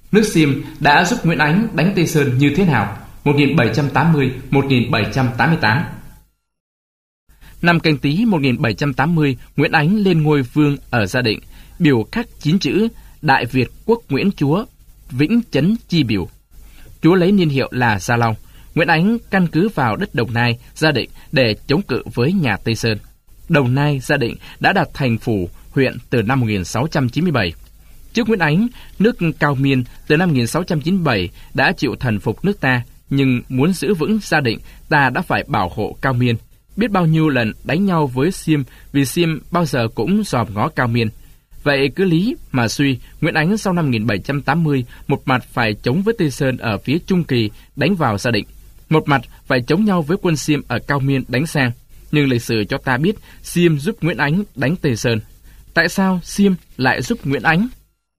Nước Xiêm đã giúp Nguyễn Ánh đánh Tây Sơn như thế nào? 1780-1788. Năm Canh Tý 1780, Nguyễn Ánh lên ngôi vương ở Gia Định, biểu khắc 9 chữ Đại Việt Quốc Nguyễn Chúa, Vĩnh Chấn Chi Biểu. Chúa lấy niên hiệu là Gia Long. Nguyễn Ánh căn cứ vào đất Đồng Nai, Gia Định để chống cự với nhà Tây Sơn. Đồng Nai, Gia Định đã đặt thành phủ, huyện từ năm 1697. Trước Nguyễn Ánh, nước Cao Miên từ năm 1697 đã chịu thần phục nước ta, nhưng muốn giữ vững Gia Định, ta đã phải bảo hộ Cao Miên. Biết bao nhiêu lần đánh nhau với Xiêm, vì Xiêm bao giờ cũng dòm ngó Cao Miên. Vậy cứ lý mà suy, Nguyễn Ánh sau năm 1780, một mặt phải chống với Tây Sơn ở phía Trung Kỳ đánh vào Gia Định, một mặt phải chống nhau với quân Xiêm ở Cao Miên đánh sang. Nhưng lịch sử cho ta biết Xiêm giúp Nguyễn Ánh đánh Tây Sơn. Tại sao Xiêm lại giúp Nguyễn Ánh?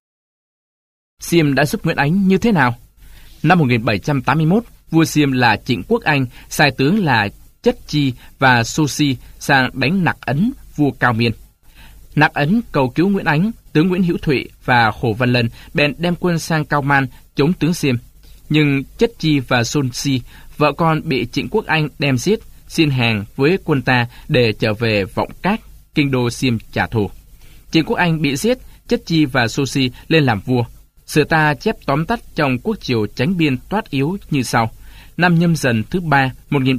Xiêm đã giúp Nguyễn Ánh như thế nào? Năm 1781, vua Xiêm là Trịnh Quốc Anh sai tướng là Chất Chi và Susi sang đánh Nặc Ấn, vua Cao Miên. Nặc Ấn cầu cứu Nguyễn Ánh, tướng Nguyễn Hữu Thụy và Hồ Văn Lân bèn đem quân sang Cao Man chống tướng Xiêm. Nhưng Chất Chi và Susi, vợ con bị Trịnh Quốc Anh đem giết, xin hàng với quân ta để trở về Vọng Cát, kinh đô Xiêm trả thù. Trịnh Quốc Anh bị giết, Chất Chi và Susi lên làm vua. Sử ta chép tóm tắt trong Quốc triều Chánh Biên Toát Yếu như sau. Năm Nhâm Dần thứ 3,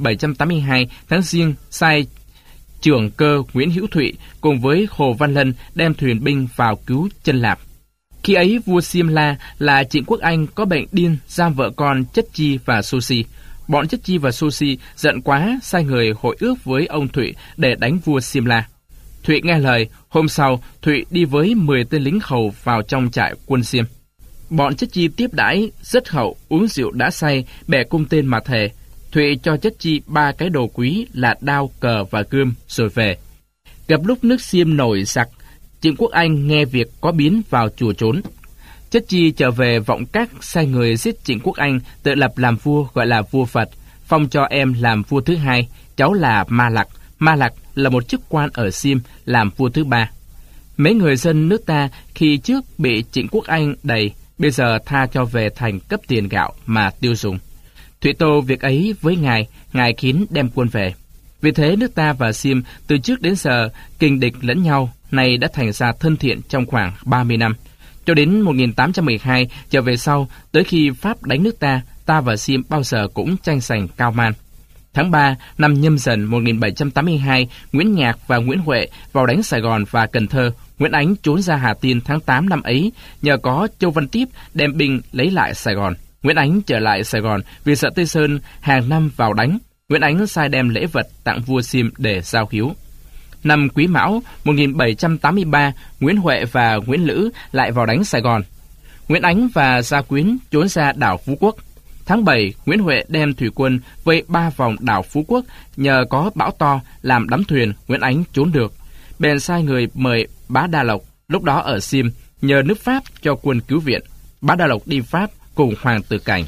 1782, tháng Giêng, sai trưởng cơ Nguyễn Hữu Thụy cùng với Hồ Văn Lân đem thuyền binh vào cứu Chân Lạp. Khi ấy, vua Xiêm La là Trịnh Quốc Anh có bệnh điên giam vợ con Chất Chi và Susi. Bọn Chất Chi và Susi giận quá, sai người hội ước với ông Thụy để đánh vua Xiêm La. Thụy nghe lời, hôm sau, Thụy đi với 10 tên lính hầu vào trong trại quân Xiêm. Bọn Chất Chi tiếp đãi rất hậu, uống rượu đã say, bè cung tên mà thề. Thụy cho Chất Chi 3 cái đồ quý là đao, cờ và gươm rồi về. Gặp lúc nước Xiêm nổi giặc, Trịnh Quốc Anh nghe việc có biến vào chùa trốn. Chất Chi trở về Vọng Cát, sai người giết Trịnh Quốc Anh, tự lập làm vua gọi là vua Phật, phong cho em làm vua thứ hai, cháu là Ma Lặc. Ma Lặc là một chức quan ở Xiêm, làm vua thứ ba. Mấy người dân nước ta khi trước bị Trịnh Quốc Anh đày, bây giờ tha cho về thành cấp tiền gạo mà tiêu dùng. Thụy tâu việc ấy với ngài khiến đem quân về. Vì thế nước ta và Xiêm từ trước đến giờ kình địch lẫn nhau, nay đã thành ra thân thiện trong khoảng 30 năm. Cho đến 1812 trở về sau, tới khi Pháp đánh nước ta, ta và Xiêm bao giờ cũng tranh giành Cao Man. Tháng 3 năm Nhâm Dần 1782, Nguyễn Nhạc và Nguyễn Huệ vào đánh Sài Gòn và Cần Thơ. Nguyễn Ánh trốn ra Hà Tiên tháng 8 năm ấy, nhờ có Châu Văn Tiếp đem binh lấy lại Sài Gòn. Nguyễn Ánh trở lại Sài Gòn vì sợ Tây Sơn hàng năm vào đánh. Nguyễn Ánh sai đem lễ vật tặng vua Xiêm để giao hiếu. Năm Quý Mão 1783, Nguyễn Huệ và Nguyễn Lữ lại vào đánh Sài Gòn. Nguyễn Ánh và Gia Quyến trốn ra đảo Phú Quốc. Tháng 7, Nguyễn Huệ đem thủy quân vây 3 vòng đảo Phú Quốc, nhờ có bão to làm đắm thuyền, Nguyễn Ánh trốn được. Bèn sai người mời Bá Đa Lộc, lúc đó ở Xiêm, nhờ nước Pháp cho quân cứu viện. Bá Đa Lộc đi Pháp cùng Hoàng Tử Cảnh.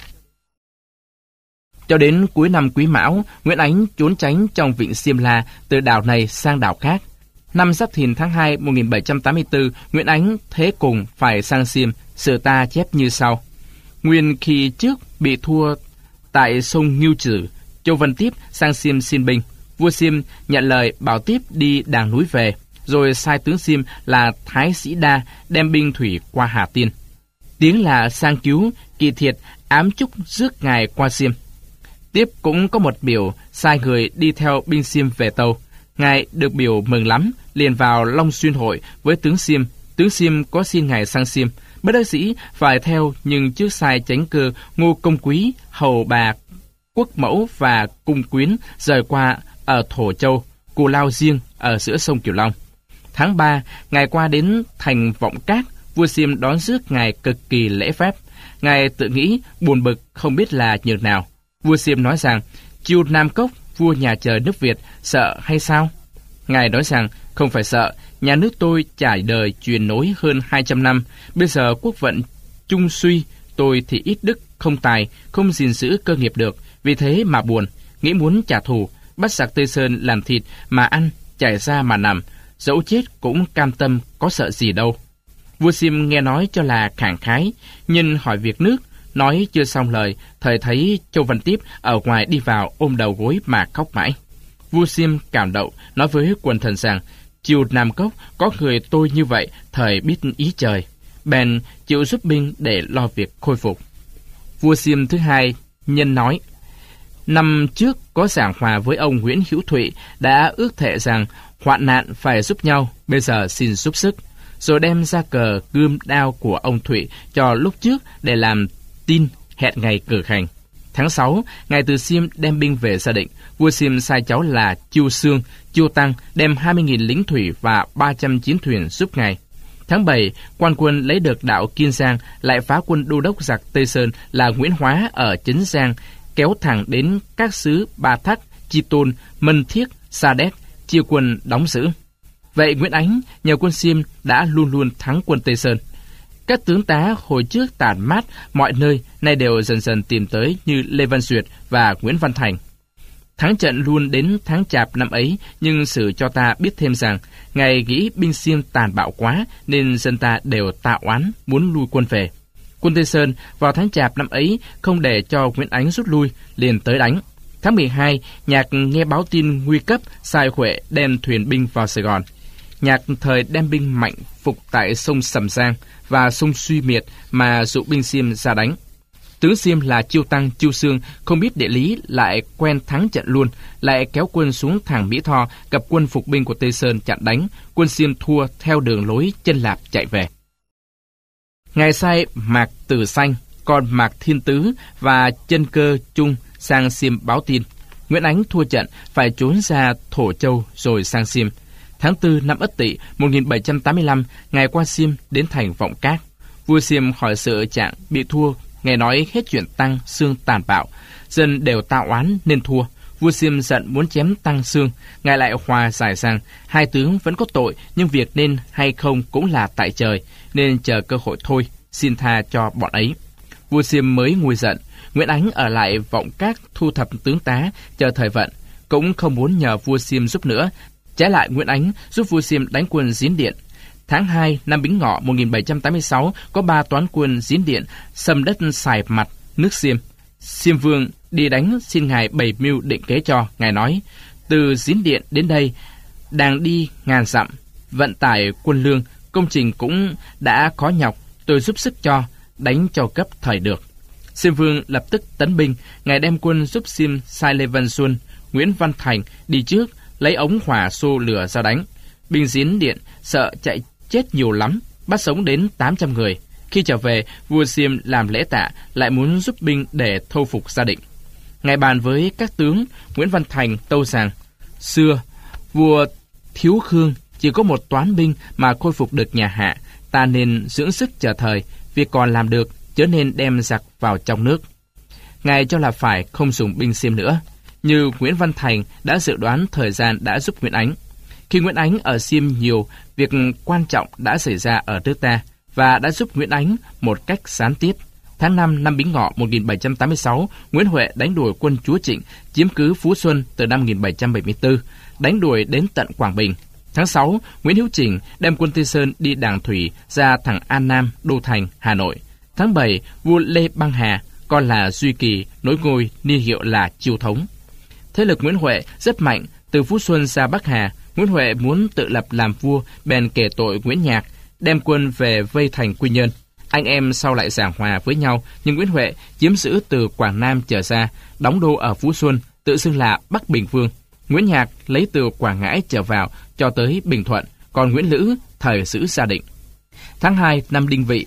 Cho đến cuối năm Quý Mão, Nguyễn Ánh trốn tránh trong vịnh Xiêm La, từ đảo này sang đảo khác. Năm Giáp Thìn tháng 2 1784, Nguyễn Ánh thế cùng phải sang Xiêm, sử ta chép như sau. Nguyên khi trước bị thua tại sông Ngưu Trử, Châu Văn Tiếp sang Xiêm xin binh. Vua Xiêm nhận lời bảo Tiếp đi đàng núi về, rồi sai tướng Xiêm là Thái Sĩ Đa đem binh thủy qua Hà Tiên. Tiếng là sang cứu, Kỳ Thiệt ám chúc rước ngài qua Xiêm. Tiếp cũng có một biểu sai người đi theo binh Xiêm về Tâu. Ngài được biểu mừng lắm, liền vào Long Xuyên hội với tướng Xiêm. Tướng Xiêm có xin ngài sang Xiêm, bất đắc dĩ phải theo, nhưng trước sai chánh cơ Ngô Công Quý, hầu bà Quốc Mẫu và cung quyến rời qua ở Thổ Châu, Cù Lao riêng ở giữa sông Cửu Long. Tháng 3, ngài qua đến thành Vọng Cát, vua Xiêm đón rước ngài cực kỳ lễ phép. Ngài tự nghĩ buồn bực không biết là nhường nào. Vua Xiêm nói rằng, chiêu Nam Cốc, vua nhà trời nước Việt, sợ hay sao? Ngài nói rằng, không phải sợ, nhà nước tôi trải đời truyền nối hơn 200 năm, bây giờ quốc vận chung suy, tôi thì ít đức, không tài, không gìn giữ cơ nghiệp được, vì thế mà buồn, nghĩ muốn trả thù, bắt giặc Tây Sơn làm thịt mà ăn, chảy ra mà nằm, dẫu chết cũng cam tâm, có sợ gì đâu. Vua Xiêm nghe nói cho là khẳng khái, nhưng hỏi việc nước, nói chưa xong lời, thời thấy Châu Văn Tiếp ở ngoài đi vào ôm đầu gối mà khóc mãi. Vua Xiêm cảm động, nói với quần thần rằng, chiều Nam Cốc có người tôi như vậy, thời biết ý trời, bèn chịu giúp binh để lo việc khôi phục. Vua Xiêm thứ hai nhân nói, năm trước có giảng hòa với ông Nguyễn Hữu Thụy, đã ước thệ rằng hoạn nạn phải giúp nhau, bây giờ xin giúp sức, rồi đem ra cờ gươm đao của ông Thụy cho lúc trước để làm tin hẹn ngày cử hành. Tháng 6, ngài Từ Xiêm đem binh về Gia Định, vua Xiêm sai cháu là Chiêu Xương, Chiêu Tăng đem 20.000 lính thủy và 300 chiến thuyền giúp ngài. Tháng 7, quan quân lấy được đạo Kiên Giang, lại phá quân đô đốc giặc Tây Sơn là Nguyễn Hóa ở Trấn Giang, kéo thẳng đến các xứ Ba Thắc, Chi Tôn, Mân Thiếc, Sa Đéc, chia quân đóng giữ. Vậy Nguyễn Ánh nhờ quân Xiêm đã luôn luôn thắng quân Tây Sơn. Các tướng tá hồi trước tản mát mọi nơi nay đều dần dần tìm tới như Lê Văn Duyệt và Nguyễn Văn Thành. Thắng trận luôn đến tháng Chạp năm ấy, nhưng sử cho ta biết thêm rằng ngài nghĩ binh Xiêm tàn bạo quá nên dân ta đều tạ oán muốn lui quân về. Quân Tây Sơn vào tháng Chạp năm ấy không để cho Nguyễn Ánh rút lui, liền tới đánh. Tháng 12, Nhạc nghe báo tin nguy cấp, sai Huệ đem thuyền binh vào Sài Gòn. Nhạc thời đem binh mạnh phục tại sông Sầm Giang và sông Suy Miệt mà dụ binh Xiêm ra đánh. Tướng Xiêm là Chiêu Tăng, Chiêu Xương không biết địa lý, lại quen thắng trận luôn, lại kéo quân xuống thẳng Mỹ Tho, gặp quân phục binh của Tây Sơn chặn đánh. Quân Xiêm thua theo đường lối Chân Lạp chạy về. Ngài sai Mạc Tử Xanh, còn Mạc Thiên Tứ và Chân Cơ Trung sang Xiêm báo tin. Nguyễn Ánh thua trận, phải trốn ra Thổ Châu rồi sang Xiêm. Tháng 4 năm Ất Tỵ 1785, ngài qua Xiêm đến thành Vọng Cát. Vua Xiêm hỏi sự trạng bị thua, nghe nói hết chuyện Tăng Xương tàn bạo, dân đều tạ oán nên thua. Vua Xiêm giận muốn chém Tăng Xương, ngài lại hòa giải rằng hai tướng vẫn có tội, nhưng việc nên hay không cũng là tại trời, nên chờ cơ hội thôi, xin tha cho bọn ấy. Vua Xiêm mới nguôi giận. Nguyễn Ánh ở lại Vọng Cát thu thập tướng tá, chờ thời vận, cũng không muốn nhờ vua Xiêm giúp nữa. Trái lại, Nguyễn Ánh giúp vua Xiêm đánh quân Diến Điện. Tháng 2 năm Bính Ngọ 1786, có 3 toán quân Diến Điện xâm đất Sài Mặt, nước Xiêm. Xiêm Vương đi đánh xin ngài bày mưu định kế cho. Ngài nói, từ Diến Điện đến đây đang đi ngàn dặm, vận tải quân lương, công trình cũng đã khó nhọc, tôi giúp sức cho, đánh cho cấp thời được. Xiêm Vương lập tức tấn binh, ngài đem quân giúp Xiêm sai Lê Văn Xuân, Nguyễn Văn Thành đi trước, lấy ống hỏa xô lửa ra đánh. Binh Diến Điện sợ chạy chết nhiều lắm, bắt sống đến 800 người. Khi trở về, vua Xiêm làm lễ tạ, lại muốn giúp binh để thâu phục Gia Định. Ngài bàn với các tướng Nguyễn Văn Thành tâu rằng, xưa vua Thiếu Khương chỉ có một toán binh mà khôi phục được nhà Hạ, ta nên dưỡng sức chờ thời, việc còn làm được, chớ nên đem giặc vào trong nước. Ngài cho là phải không dùng binh Xiêm nữa, như Nguyễn Văn Thành đã dự đoán thời gian đã giúp Nguyễn Ánh. Khi Nguyễn Ánh ở Xiêm nhiều, việc quan trọng đã xảy ra ở nước ta và đã giúp Nguyễn Ánh một cách gián tiếp. Tháng 5 năm Bính Ngọ 1786, Nguyễn Huệ đánh đuổi quân Chúa Trịnh, chiếm cứ Phú Xuân từ năm 1774, đánh đuổi đến tận Quảng Bình. Tháng 6, Nguyễn Hữu Trình đem quân Tây Sơn đi Đàng Thủy ra thẳng An Nam, Đô Thành, Hà Nội. Tháng 7, vua Lê Băng Hà, con là Duy Kỳ, nối ngôi niên hiệu là Chiêu Thống. Thế lực Nguyễn Huệ rất mạnh, từ Phú Xuân ra Bắc Hà. Nguyễn Huệ muốn tự lập làm vua, bèn kể tội Nguyễn Nhạc, đem quân về vây thành Quy Nhơn. Anh em sau lại giảng hòa với nhau, nhưng Nguyễn Huệ chiếm giữ từ Quảng Nam trở ra, đóng đô ở Phú Xuân, tự xưng là Bắc Bình Vương. Nguyễn Nhạc lấy từ Quảng Ngãi trở vào cho tới Bình Thuận, còn Nguyễn Lữ thời giữ Gia Định. Tháng 2 năm Đinh Vị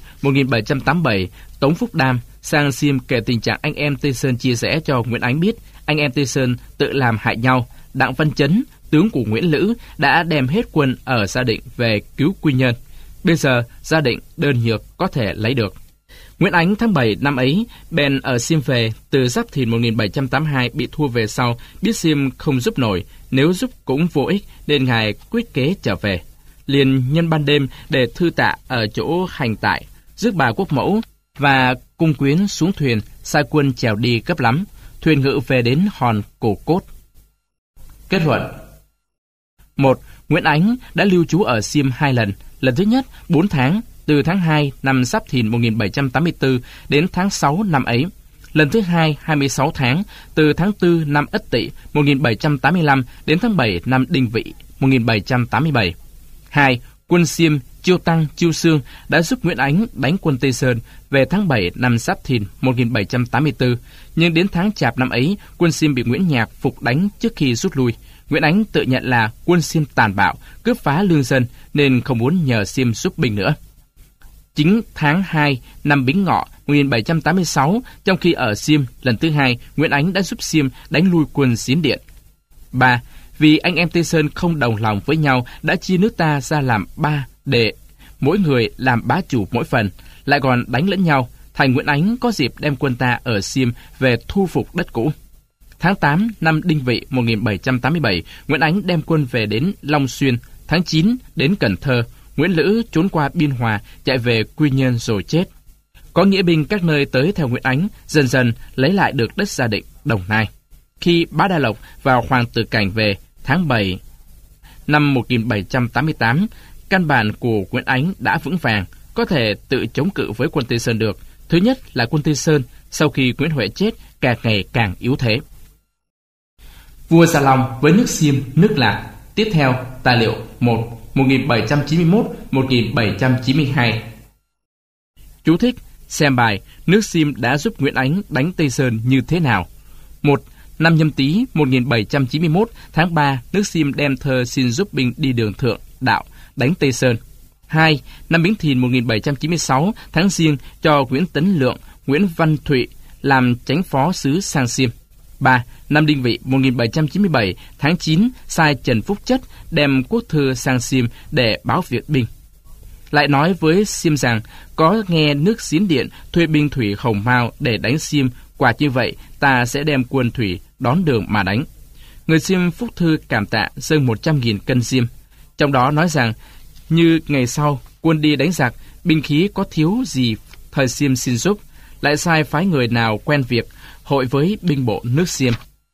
1787, Tống Phúc Đam sang Xiêm kể tình trạng anh em Tây Sơn chia rẽ cho Nguyễn Ánh biết. Anh em Tây Sơn tự làm hại nhau. Đặng Văn Chấn, tướng của Nguyễn Lữ, đã đem hết quân ở Gia Định về cứu Quy Nhơn. Bây giờ Gia Định đơn nhược có thể lấy được. Nguyễn Ánh tháng 7 năm ấy bèn ở Xiêm về, từ Giáp Thìn 1782 bị thua về sau, biết Xiêm không giúp nổi, nếu giúp cũng vô ích nên ngài quyết kế trở về. Liền nhân ban đêm để thư tạ ở chỗ hành tại, rước bà quốc mẫu và cung quyến xuống thuyền, sai quân chèo đi gấp lắm. Thuyền ngự về đến hòn Cổ Cốt. Kết luận. 1. Nguyễn Ánh đã lưu trú ở Xiêm 2 lần. Lần thứ nhất 4 tháng, từ tháng 2 năm Giáp Thìn 1784 đến tháng 6 năm ấy. Lần thứ hai 26 tháng, từ tháng 4 năm Ất Tỵ 1785 đến tháng 7 năm Đinh Vị 1787. 2. Quân Xiêm Chiêu Tăng Chiêu Xương đã giúp Nguyễn Ánh đánh quân Tây Sơn về tháng 7 năm Giáp Thìn 1784, nhưng đến tháng Chạp năm ấy, quân Xiêm bị Nguyễn Nhạc phục đánh trước khi rút lui. Nguyễn Ánh tự nhận là quân Xiêm tàn bạo, cướp phá lương dân nên không muốn nhờ Xiêm giúp binh nữa. Chính tháng 2 năm Bính Ngọ 1786, trong khi ở Xiêm lần thứ hai, Nguyễn Ánh đã giúp Xiêm đánh lui quân Xín Điện. 3. Vì anh em Tây Sơn không đồng lòng với nhau đã chia nước ta ra làm 3 để mỗi người làm bá chủ mỗi phần, lại còn đánh lẫn nhau, thành Nguyễn Ánh có dịp đem quân ta ở Xiêm về thu phục đất cũ. Tháng 8 năm Đinh Vị 1787, Nguyễn Ánh đem quân về đến Long Xuyên. Tháng 9 đến Cần Thơ, Nguyễn Lữ trốn qua Biên Hòa, chạy về Quy Nhơn rồi chết. Có nghĩa binh các nơi tới theo Nguyễn Ánh, dần dần lấy lại được đất Gia Định, Đồng Nai. Khi Bá Đa Lộc và Hoàng Tử Cảnh về tháng 7 năm 1788, căn bản của Nguyễn Ánh đã vững vàng, có thể tự chống cự với quân Tây Sơn được. Thứ nhất là quân Tây Sơn, sau khi Nguyễn Huệ chết, càng ngày càng yếu thế. Vua Gia Long với nước Xiêm, nước Lạc. Tiếp theo, tài liệu 1, 1791-1792. Chú thích, xem bài nước Xiêm đã giúp Nguyễn Ánh đánh Tây Sơn như thế nào. 1. Năm Nhâm Tý 1791, tháng 3, nước Xiêm đem thơ xin giúp binh đi đường thượng đạo, đánh Tây Sơn. 2. Năm Bính Thìn 1796, tháng Giêng, cho Nguyễn Tấn Lượng, Nguyễn Văn Thụy làm chánh phó sứ sang Xiêm. 3. Năm Đinh Vị 1797, tháng 9, sai Trần Phúc Chất đem quốc thư sang Xiêm để báo việc binh. Lại nói với Xiêm rằng, có nghe nước Xín Điện thuê binh thủy Hồng Mao để đánh Xiêm, quả như vậy ta sẽ đem quân thủy đón đường mà đánh. Người Xiêm Phúc Thư cảm tạ dâng 100.000 cân Xiêm. Trong đó nói rằng, như ngày sau quân đi đánh giặc, binh khí có thiếu gì thời Xiêm xin giúp, lại sai phái người nào quen việc hội với binh bộ nước Xiêm.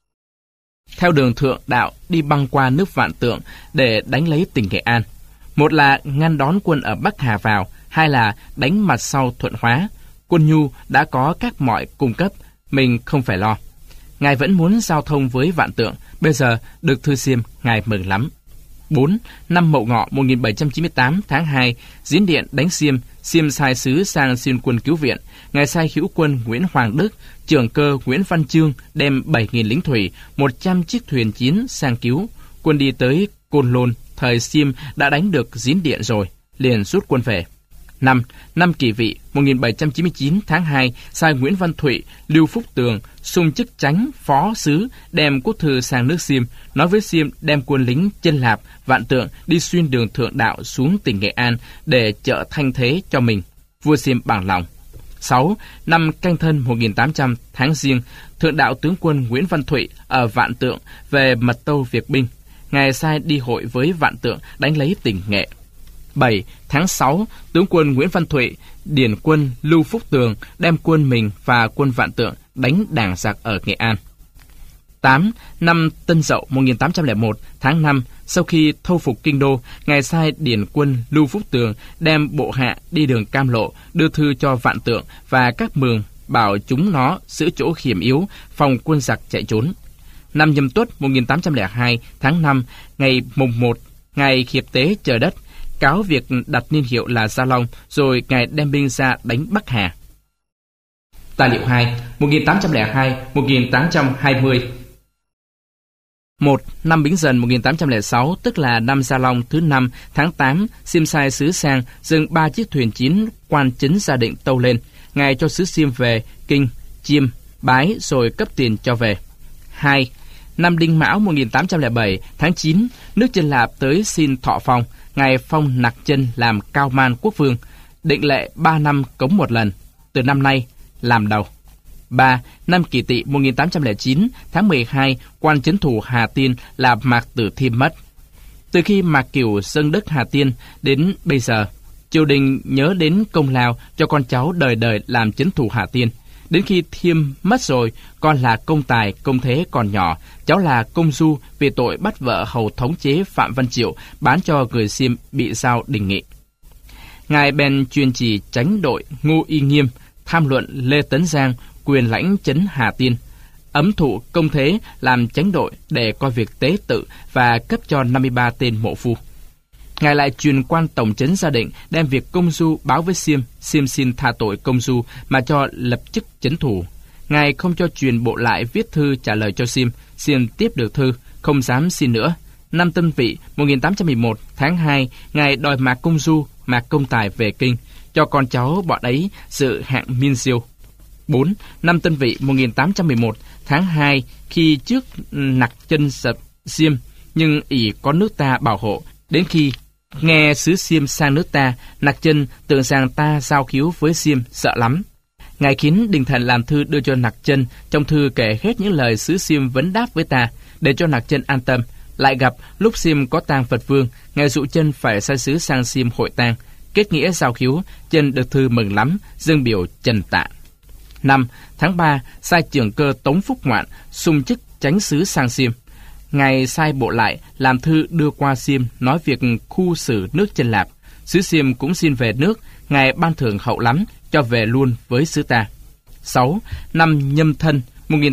Theo đường thượng đạo đi băng qua nước Vạn Tượng để đánh lấy tỉnh Nghệ An. Một là ngăn đón quân ở Bắc Hà vào, hai là đánh mặt sau Thuận Hóa. Quân nhu đã có các mọi cung cấp, mình không phải lo. Ngài vẫn muốn giao thông với Vạn Tượng, bây giờ được thư Xiêm, ngài mừng lắm. 4. Năm Mậu Ngọ 1798, tháng 2, Diễn Điện đánh Xiêm, Xiêm sai sứ sang xin quân cứu viện. Ngài sai hữu quân Nguyễn Hoàng Đức, trưởng cơ Nguyễn Văn Chương đem 7.000 lính thủy, 100 chiếc thuyền chiến sang cứu. Quân đi tới Côn Lôn, thời Xiêm đã đánh được Diễn Điện rồi, liền rút quân về. 5. Năm Kỷ Vị 1799, tháng 2, sai Nguyễn Văn Thụy, Lưu Phúc Tường xung chức chánh phó sứ đem quốc thư sang nước Xiêm, nói với Xiêm đem quân lính Chân Lạp, Vạn Tượng đi xuyên đường thượng đạo xuống tỉnh Nghệ An để trợ thanh thế cho mình. Vua Xiêm bằng lòng. 6. Năm Canh Thân 1800, tháng Giêng, thượng đạo tướng quân Nguyễn Văn Thụy ở Vạn Tượng về mật tâu việc binh. Ngài sai đi hội với Vạn Tượng đánh lấy tỉnh Nghệ. 7. Tháng 6, tướng quân Nguyễn Văn Thụy, điển quân Lưu Phúc Tường đem quân mình và quân Vạn Tượng đánh đảng giặc ở Nghệ An. 8. Năm Tân Dậu 1801, tháng 5, sau khi thâu phục kinh đô, ngài sai điển quân Lưu Phúc Tường đem bộ hạ đi đường Cam Lộ, đưa thư cho Vạn Tượng và các mường, bảo chúng nó giữ chỗ hiểm yếu, phòng quân giặc chạy trốn. Năm Nhâm Tuất 1802, tháng 5, ngày mùng 1, ngài hiệp tế chờ đất, cáo việc đặt niên hiệu là Gia Long, rồi ngài đem binh ra đánh Bắc Hà. Tài liệu 2, 1802-1820. 1. Năm Bính Dần 1806, tức là năm Gia Long thứ 5, tháng 8, Xiêm sai sứ sang dâng 3 chiếc thuyền chiến quan trấn Gia Định tâu lên. Ngài cho sứ Xiêm về Kinh, Chiêm, Bái rồi cấp tiền cho về. 2. Năm Đinh Mão 1807, tháng 9, nước Chân Lạp tới xin thọ phong. Ngài phong Nặc Chân làm Cao Man quốc vương, định lệ 3 năm cống một lần, từ năm nay làm đầu. 3. Năm Kỷ Tỵ 1809, tháng 12, quan trấn thủ Hà Tiên là Mạc Tử Thiêm mất. Từ khi Mạc Cửu dâng đất Hà Tiên đến bây giờ, triều đình nhớ đến công lao cho con cháu đời đời làm trấn thủ Hà Tiên. Đến khi Thiêm mất rồi, con là Công Tài, Công Thế còn nhỏ, cháu là Công Du vì tội bắt vợ hầu thống chế Phạm Văn Triệu bán cho người Xiêm bị giao đình nghị. Ngài bèn truyền chỉ chánh đội Ngô Y Nghiêm, tham luận Lê Tấn Giang, quyền lãnh trấn Hà Tiên, ấm thụ công thế làm chánh đội để coi việc tế tự và cấp cho 53 tên mộ phu. Ngài lại truyền quan tổng trấn Gia Định đem việc công du báo với Xiêm. Xiêm xin tha tội công du mà cho lập chức trấn thủ. Ngài không cho truyền bộ lại viết thư trả lời cho Xiêm. Xiêm tiếp được thư, không dám xin nữa. Năm Tân Vị 1811 tháng 2, Ngài đòi Mạc Công Du, Mạc Công Tài về kinh, cho con cháu bọn ấy dự hạng miên siêu. 4. Năm Tân Vị 1811 tháng 2, khi trước nặc chân sập Xiêm, nhưng ỷ có nước ta bảo hộ, đến khi nghe sứ Xiêm sang nước ta, nặc chân tưởng rằng ta giao khiếu với Xiêm, sợ lắm. Ngài khiến Đình Thần làm thư đưa cho nặc chân, trong thư kể hết những lời sứ Xiêm vấn đáp với ta, để cho nặc chân an tâm. Lại gặp lúc Xiêm có tang Phật Vương, Ngài dụ chân phải sai sứ sang Xiêm hội tang, kết nghĩa giao khiếu. Chân được thư mừng lắm, dâng biểu trần tạ. 5. Tháng 3, sai trưởng cơ Tống Phúc Ngoạn xung chức chánh sứ sang Xiêm. Ngài sai bộ lại làm thư đưa qua Xiêm, nói việc khu xử nước Chân Lạp. Sứ Xiêm cũng xin về nước, Ngài ban thưởng hậu lắm, cho về luôn với sứ ta. 6. Năm Nhâm Thân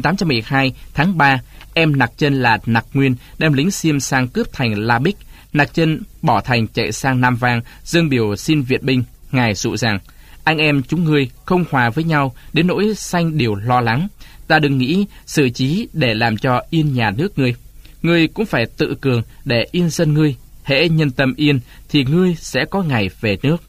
1812 tháng 3, em Nặc Chân là Nặc Nguyên đem lính Xiêm sang cướp thành La Bích. Nặc Chân bỏ thành chạy sang Nam Vang, dâng biểu xin viện binh. Ngài dụ rằng: anh em chúng ngươi không hòa với nhau đến nỗi sanh điều lo lắng. Ta đừng nghĩ xử trí để làm cho yên nhà nước ngươi. Ngươi cũng phải tự cường để yên dân ngươi. Hễ nhân tâm yên thì ngươi sẽ có ngày về nước.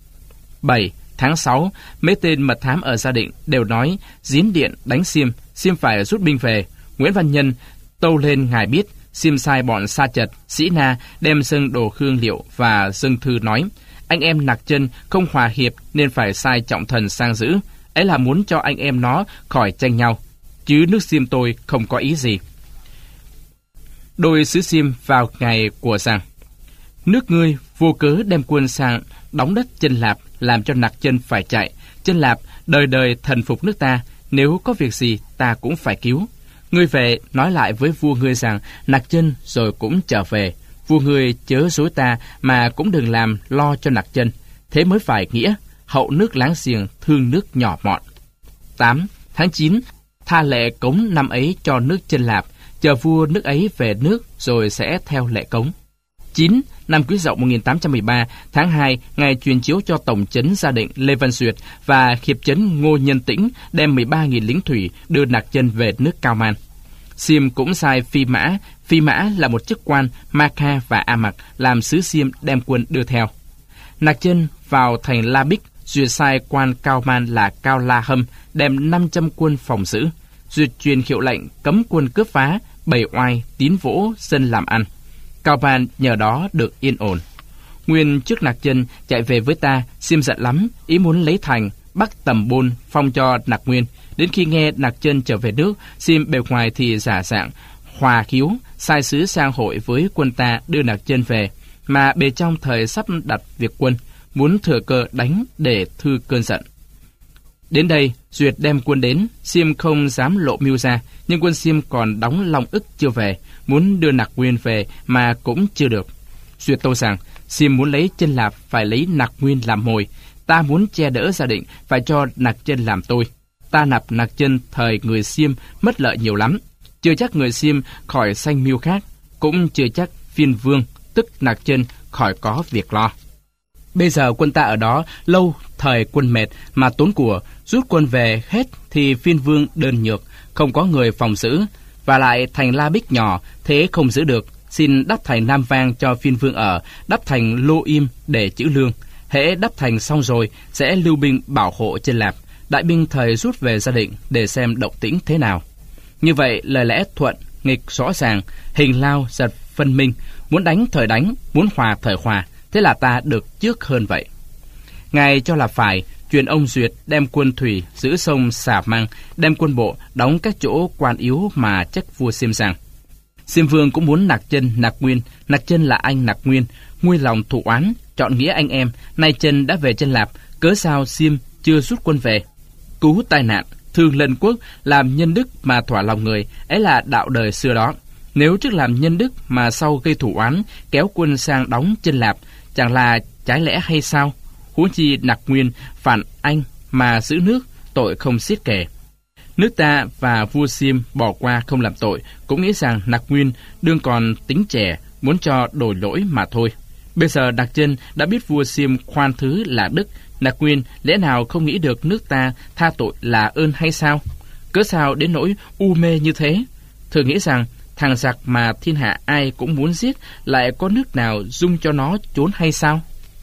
7. Tháng 6, mấy tên mật thám ở Gia Định đều nói Diến Điện đánh Xiêm, Xiêm phải rút binh về. Nguyễn Văn Nhân tâu lên ngài biết, Xiêm sai bọn Sa Chật, Sĩ Na đem dâng đồ hương liệu và dâng thư nói: anh em Nặc Chân không hòa hiệp nên phải sai trọng thần sang giữ. Ấy là muốn cho anh em nó khỏi tranh nhau, chứ nước Xiêm tôi không có ý gì. Đôi sứ Xiêm vào ngày của rằng: nước ngươi vô cớ đem quân sang đóng đất Chân Lạp, làm cho Nặc Chân phải chạy. Chân Lạp đời đời thần phục nước ta, nếu có việc gì ta cũng phải cứu. Ngươi về nói lại với vua ngươi rằng Nặc Chân rồi cũng trở về. Vua ngươi chớ dối ta, mà cũng đừng làm lo cho Nặc Chân. Thế mới phải nghĩa, hậu nước láng giềng, thương nước nhỏ mọn. 8. Tháng 9, tha lệ cống năm ấy cho nước Chân Lạp, chờ vua nước ấy về nước rồi sẽ theo lệ cống. 9. Năm Quý Dậu 1813 tháng 2, Ngài truyền chiếu cho tổng trấn Gia Định Lê Văn Duyệt và hiệp trấn Ngô Nhân Tĩnh đem 13.000 lính thủy đưa Nặc Chân về nước Cao Man. Xiêm cũng sai Phi Mã là một chức quan, Ma Kha và A Mặc làm sứ Xiêm đem quân đưa theo. Nặc Chân vào thành La Bích, Duyệt sai quan Cao Man là Cao La Hâm đem 500 quân phòng giữ. Duyệt truyền hiệu lệnh cấm quân cướp phá, bày oai, tín vỗ, dân làm ăn. Cao Man nhờ đó được yên ổn. Nguyên trước Nặc Chân chạy về với ta, Xiêm giận lắm, ý muốn lấy thành, bắt Tầm Bôn phong cho Nặc Nguyên. Đến khi nghe Nặc Chân trở về nước, Xiêm bề ngoài thì giả dạng hòa khiếu, sai sứ sang hội với quân ta đưa Nặc Chân về, mà bề trong thời sắp đặt việc quân, muốn thừa cơ đánh để thư cơn giận. Đến đây, Duyệt đem quân đến, Xiêm không dám lộ mưu ra, nhưng quân Xiêm còn đóng Long Ức chưa về, muốn đưa Nặc Nguyên về mà cũng chưa được. Duyệt tâu rằng, Xiêm muốn lấy Chân Lạp phải lấy Nặc Nguyên làm mồi, ta muốn che đỡ Gia Định phải cho Nặc Chân làm tôi. Ta nạp Nặc Chân thời người Xiêm mất lợi nhiều lắm, chưa chắc người Xiêm khỏi sanh mưu khác, cũng chưa chắc Phiên Vương tức Nặc Chân khỏi có việc lo. Bây giờ quân ta ở đó lâu thời quân mệt mà tốn của, rút quân về hết thì Phiên Vương đơn nhược, không có người phòng giữ, và lại thành La Bích nhỏ, thế không giữ được. Xin đắp thành Nam Vang cho Phiên Vương ở, đắp thành Lô Im để trữ lương. Hễ đắp thành xong rồi sẽ lưu binh bảo hộ Chân Lạp, đại binh thời rút về Gia Định để xem động tĩnh thế nào. Như vậy lời lẽ thuận nghịch rõ ràng, hình lao giật phân minh, muốn đánh thời đánh, muốn hòa thời hòa, thế là ta được trước hơn vậy. Ngài cho là phải, truyền ông Duyệt đem quân thủy giữ sông Xà Măng, đem quân bộ đóng các chỗ quan yếu mà trách vua Xiêm rằng: Xiêm Vương cũng muốn Nặc Chân, Nặc Nguyên. Nặc Chân là anh Nặc Nguyên, nguôi lòng thù oán, chọn nghĩa anh em. Nay Chân đã về Chân Lạp, cớ sao Xiêm chưa rút quân về? Cứu tai nạn, thương lân quốc, làm nhân đức mà thỏa lòng người, ấy là đạo đời xưa đó. Nếu trước làm nhân đức mà sau gây thù oán, kéo quân sang đóng Chân Lạp, chẳng là trái lẽ hay sao? huống chi Nặc Nguyên phản anh mà giữ nước, tội không xiết kể. Nước ta và vua Xiêm bỏ qua không làm tội, cũng nghĩ rằng Nặc Nguyên đương còn tính trẻ, muốn cho đổi lỗi mà thôi. Bây giờ Nặc Chân đã biết vua Xiêm khoan thứ là đức, Nặc Nguyên lẽ nào không nghĩ được nước ta tha tội là ơn hay sao? Cớ sao đến nỗi u mê như thế? Thử nghĩ rằng thằng giặc mà thiên hạ ai cũng muốn giết, lại có nước nào dung cho nó trốn hay sao?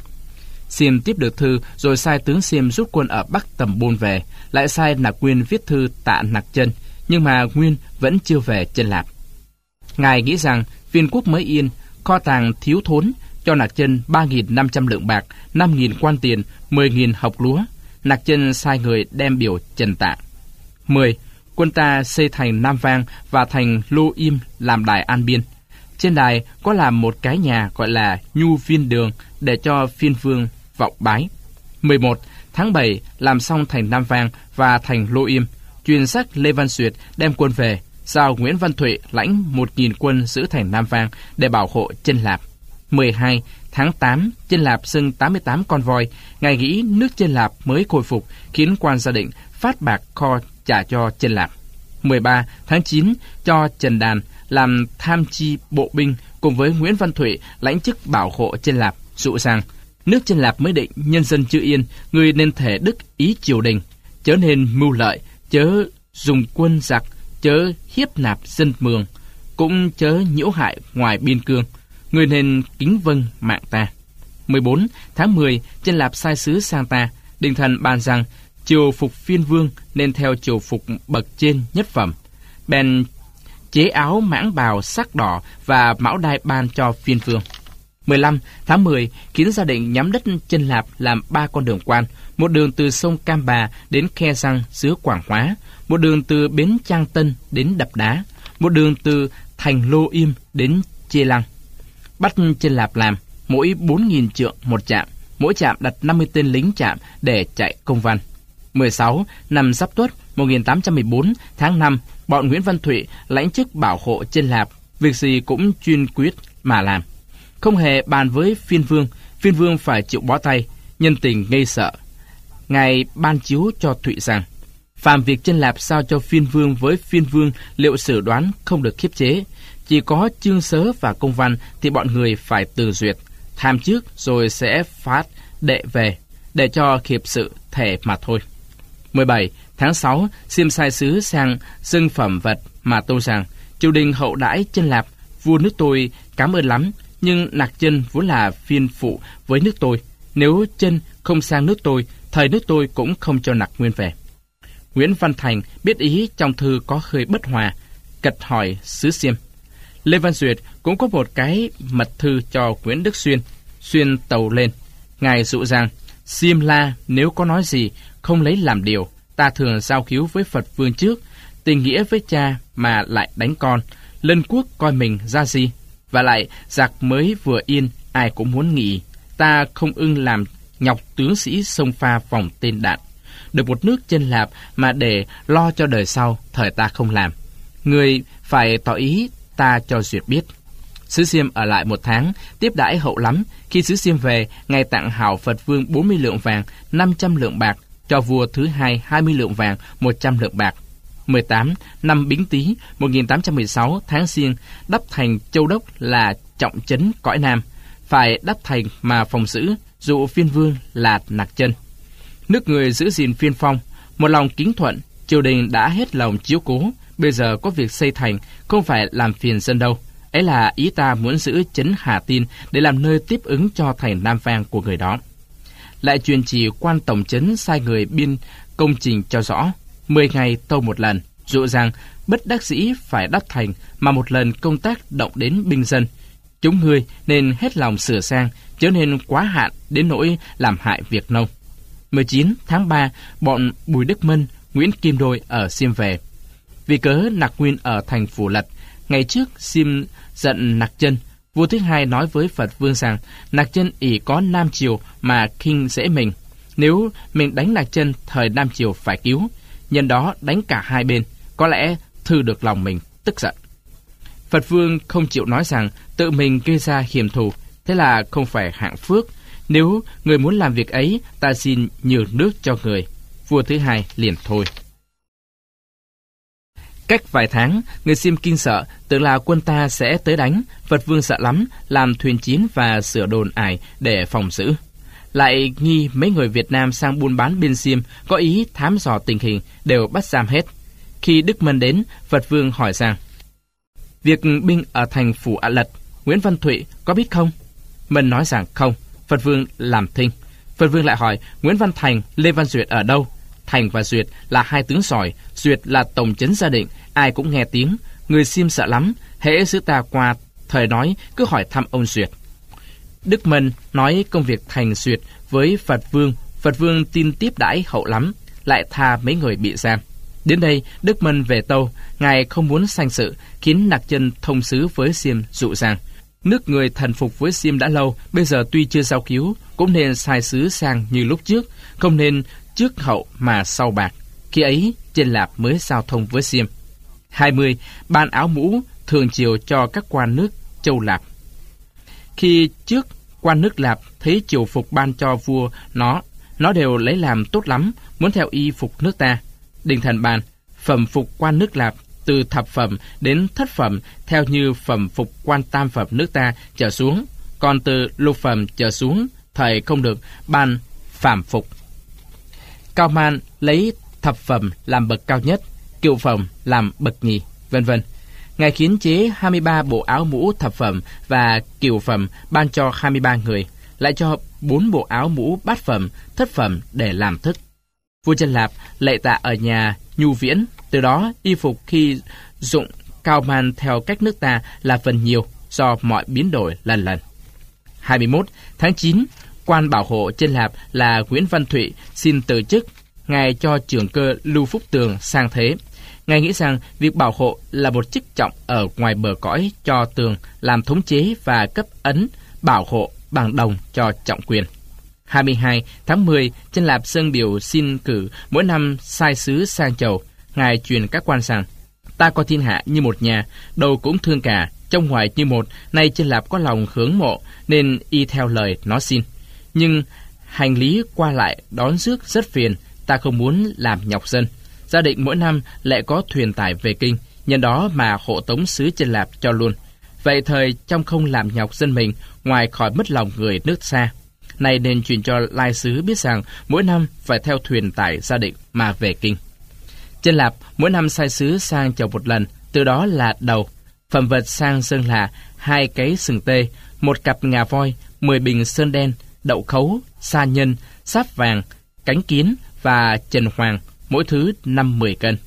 Xiêm tiếp được thư rồi sai tướng Xiêm rút quân ở Bắc Tầm Bôn về, lại sai Nặc Nguyên viết thư tạ Nặc Chân, nhưng mà Nguyên vẫn chưa về Chân Lạp. Ngài nghĩ rằng Viên quốc mới yên, kho tàng thiếu thốn, cho Nặc Chân 3.500 lượng bạc, 5.000 quan tiền, 10.000 hộc lúa. Nặc Chân sai người đem biểu trần tạ. 10. Quân ta xây thành Nam Vang và thành Lô Im làm đài an biên. Trên đài có làm một cái nhà gọi là Nhu Viên Đường để cho phiên vương vọng bái. 11. Tháng 7 làm xong thành Nam Vang và thành Lô Im. Truyền sắc Lê Văn Duyệt đem quân về, giao Nguyễn Văn Thụy lãnh 1.000 quân giữ thành Nam Vang để bảo hộ Chân Lạp. 12. Tháng 8, Chân Lạp xưng 88 con voi. Ngài nghĩ nước Chân Lạp mới khôi phục, khiến quan gia định phát bạc kho trả cho Chân Lạp. 13. Tháng 9, cho Trần Đàn làm tham chi bộ binh cùng với Nguyễn Văn Thụy lãnh chức bảo hộ Chân Lạp, dụ rằng nước Chân Lạp mới định, nhân dân chưa yên, người nên thể đức ý triều đình, chớ nên mưu lợi, chớ dùng quân giặc, chớ hiếp nạp dân mường, cũng chớ nhiễu hại ngoài biên cương, người nên kính vâng mạng ta. 14. Tháng 10, Chân Lạp sai sứ sang ta, Đình Thần bàn rằng triều phục phiên vương nên theo triều phục bậc trên nhất phẩm, bèn chế áo mãng bào sắc đỏ và mão đai ban cho phiên vương. 15. Tháng 10, khiến gia định nhắm đất Chân Lạp làm 3 con đường quan, một đường từ sông Cam Bà đến Khe Răng xứ Quảng Hóa, một đường từ bến Trang Tân đến Đập Đá, một đường từ thành Lô Im đến Chê Lăng. Bắt Chân Lạp làm, mỗi 4.000 trượng một trạm, mỗi trạm đặt 50 tên lính trạm để chạy công văn. 16. Năm Giáp Tuất 1814 tháng 5, bọn Nguyễn Văn Thụy lãnh chức bảo hộ Chân Lạp, việc gì cũng chuyên quyết mà làm, không hề bàn với phiên vương phải chịu bó tay, nhân tình ngây sợ. Ngài ban chiếu cho Thụy rằng phàm việc Chân Lạp sao cho phiên vương với phiên vương liệu xử đoán không được khiếp chế, chỉ có chương sớ và công văn thì bọn người phải từ duyệt, tham trước rồi sẽ phát đệ về, để cho khiệp sự thể mà thôi. 17. Tháng 6, Xiêm sai sứ sang dâng phẩm vật mà tâu rằng triều đình hậu đãi Chân Lạp, vua nước tôi cảm ơn lắm, nhưng Nặc Chân vốn là phiên phụ với nước tôi, nếu Chân không sang nước tôi, thời nước tôi cũng không cho Nặc Nguyên về. Nguyễn Văn Thành biết ý trong thư có hơi bất hòa, cật hỏi sứ Xiêm. Lê Văn Duyệt cũng có một cái mật thư cho Nguyễn Đức Xuyên tàu lên. Ngài dụ rằng Xiêm La nếu có nói gì không lấy làm điều, ta thường giao cứu với Phật Vương trước, tình nghĩa với cha mà lại đánh con, lân quốc coi mình ra gì, và lại giặc mới vừa yên ai cũng muốn nghỉ, ta không ưng làm nhọc tướng sĩ sông pha vòng tên đạn, được một nước Chân Lạp mà để lo cho đời sau, thời ta không làm. Người phải tỏ ý ta cho Duyệt biết. Sứ Xiêm ở lại 1 tháng, tiếp đãi hậu lắm. Khi sứ Xiêm về, ngài tặng hảo Phật Vương 40 lượng vàng, 500 lượng bạc, cho vua thứ hai 20 lượng vàng, 100 lượng bạc. 18. Năm Bính Tý 1816 tháng Giêng, đắp thành Châu Đốc là trọng trấn cõi Nam, phải đắp thành mà phòng giữ, dụ phiên vương là Nặc Chân. Nước người giữ gìn phiên phong, một lòng kính thuận, triều đình đã hết lòng chiếu cố, bây giờ có việc xây thành, không phải làm phiền dân đâu. Ấy là ý ta muốn giữ trấn Hà Tin để làm nơi tiếp ứng cho thành Nam Vang của người đó. Lại truyền chỉ quan tổng trấn sai người biên công trình cho rõ, 10 ngày tâu một lần, dụ rằng bất đắc dĩ phải đắp thành mà một lần công tác động đến binh dân. Chúng ngươi nên hết lòng sửa sang, chớ nên quá hạn đến nỗi làm hại việc nông. 19 tháng 3, bọn Bùi Đức Mân, Nguyễn Kim Đôi ở Xiêm về. Vì cớ Nặc Nguyên ở thành Phủ Lật, ngày trước Xiêm giận Nặc Chân, vua thứ hai nói với Phật Vương rằng Nặc Chân ỷ có Nam Triều mà khinh dễ mình. Nếu mình đánh Nặc Chân, thời Nam Triều phải cứu. Nhân đó đánh cả hai bên, có lẽ thư được lòng mình tức giận. Phật Vương không chịu nói rằng tự mình gây ra hiểm thù, thế là không phải hạng phước, Nếu người muốn làm việc ấy, ta xin nhường nước cho người. Vua thứ hai liền thôi. Cách vài tháng, người Xiêm kinh sợ, tưởng là quân ta sẽ tới đánh. Phật vương sợ lắm, làm thuyền chiến và sửa đồn ải để phòng giữ. Lại nghi mấy người Việt Nam sang buôn bán bên Xiêm có ý thám dò tình hình, đều bắt giam hết. Khi Đức Mân đến, Phật vương hỏi rằng: việc binh ở thành Phủ Ả Lật, Nguyễn Văn Thụy có biết không? Mân nói rằng không. Phật vương làm thinh. Phật vương lại hỏi: Nguyễn Văn Thành, Lê Văn Duyệt ở đâu? Thành và Duyệt là hai tướng sỏi, Duyệt là tổng trấn Gia Định, ai cũng nghe tiếng. Người Xiêm sợ lắm, hễ sứ ta qua thời nói cứ hỏi thăm ông Duyệt. Đức Mân nói công việc Thành Duyệt với Phật vương tin tiếp đãi hậu lắm, lại tha mấy người bị giam. Đến đây, Đức Mân về tâu, ngài không muốn sanh sự, khiến Nặc Chân thông sứ với Xiêm dụ rằng: nước người thần phục với Xiêm đã lâu, bây giờ tuy chưa giao cứu, cũng nên sai sứ sang như lúc trước, không nên trước hậu mà sau bạc. Khi ấy, Chân Lạp mới giao thông với Xiêm. 20. Ban áo mũ thường triều cho các quan nước Châu Lạp. Khi trước quan nước Lạp thấy triều phục ban cho vua nó đều lấy làm tốt lắm, muốn theo y phục nước ta. Đình Thần ban phẩm phục quan nước Lạp từ thập phẩm đến thất phẩm theo như phẩm phục quan tam phẩm nước ta trở xuống, còn từ lục phẩm trở xuống thời không được ban phạm phục. Cao Man lấy thập phẩm làm bậc cao nhất, cựu phẩm làm bậc nhì, vân vân. Ngài khiến chế 23 bộ áo mũ thập phẩm và cựu phẩm ban cho 23 người, lại cho 4 bộ áo mũ bát phẩm, thất phẩm để làm thức. Vua Chân Lạp lệ tạ ở nhà Nhu Viễn, từ đó y phục khi dụng Cao Man theo cách nước ta là phần nhiều do mọi biến đổi lần lần. 21. Tháng 9, quan bảo hộ Chân Lạp là Nguyễn Văn Thụy xin từ chức. Ngài cho trưởng cơ Lưu Phúc Tường sang thế. Ngài nghĩ rằng việc bảo hộ là một chức trọng ở ngoài bờ cõi, cho Tường làm thống chế và cấp ấn bảo hộ bằng đồng cho trọng quyền. 22. Tháng 10, Chân Lạp dâng biểu xin cử mỗi năm sai sứ sang chầu. Ngài truyền các quan rằng: ta coi thiên hạ như một nhà, đâu cũng thương cả, trong ngoài như một. Nay Chân Lạp có lòng hướng mộ nên y theo lời nó xin, nhưng hành lý qua lại đón rước rất phiền, ta không muốn làm nhọc dân. Gia định mỗi năm lại có thuyền tải về kinh, nhân đó mà hộ tống sứ Chân Lạp cho luôn. Vậy thời trong không làm nhọc dân mình, ngoài khỏi mất lòng người nước xa. Này nên truyền cho lai sứ biết rằng mỗi năm phải theo thuyền tải Gia Định mà về kinh. Chân Lạp mỗi năm sai sứ sang chầu một lần, từ đó là đầu. Phẩm vật sang dâng là 2 cái sừng tê, 1 cặp ngà voi, 10 bình sơn đen, đậu khấu, sa nhân, sáp vàng, cánh kiến và trần hoàng, mỗi thứ 5-10 cân.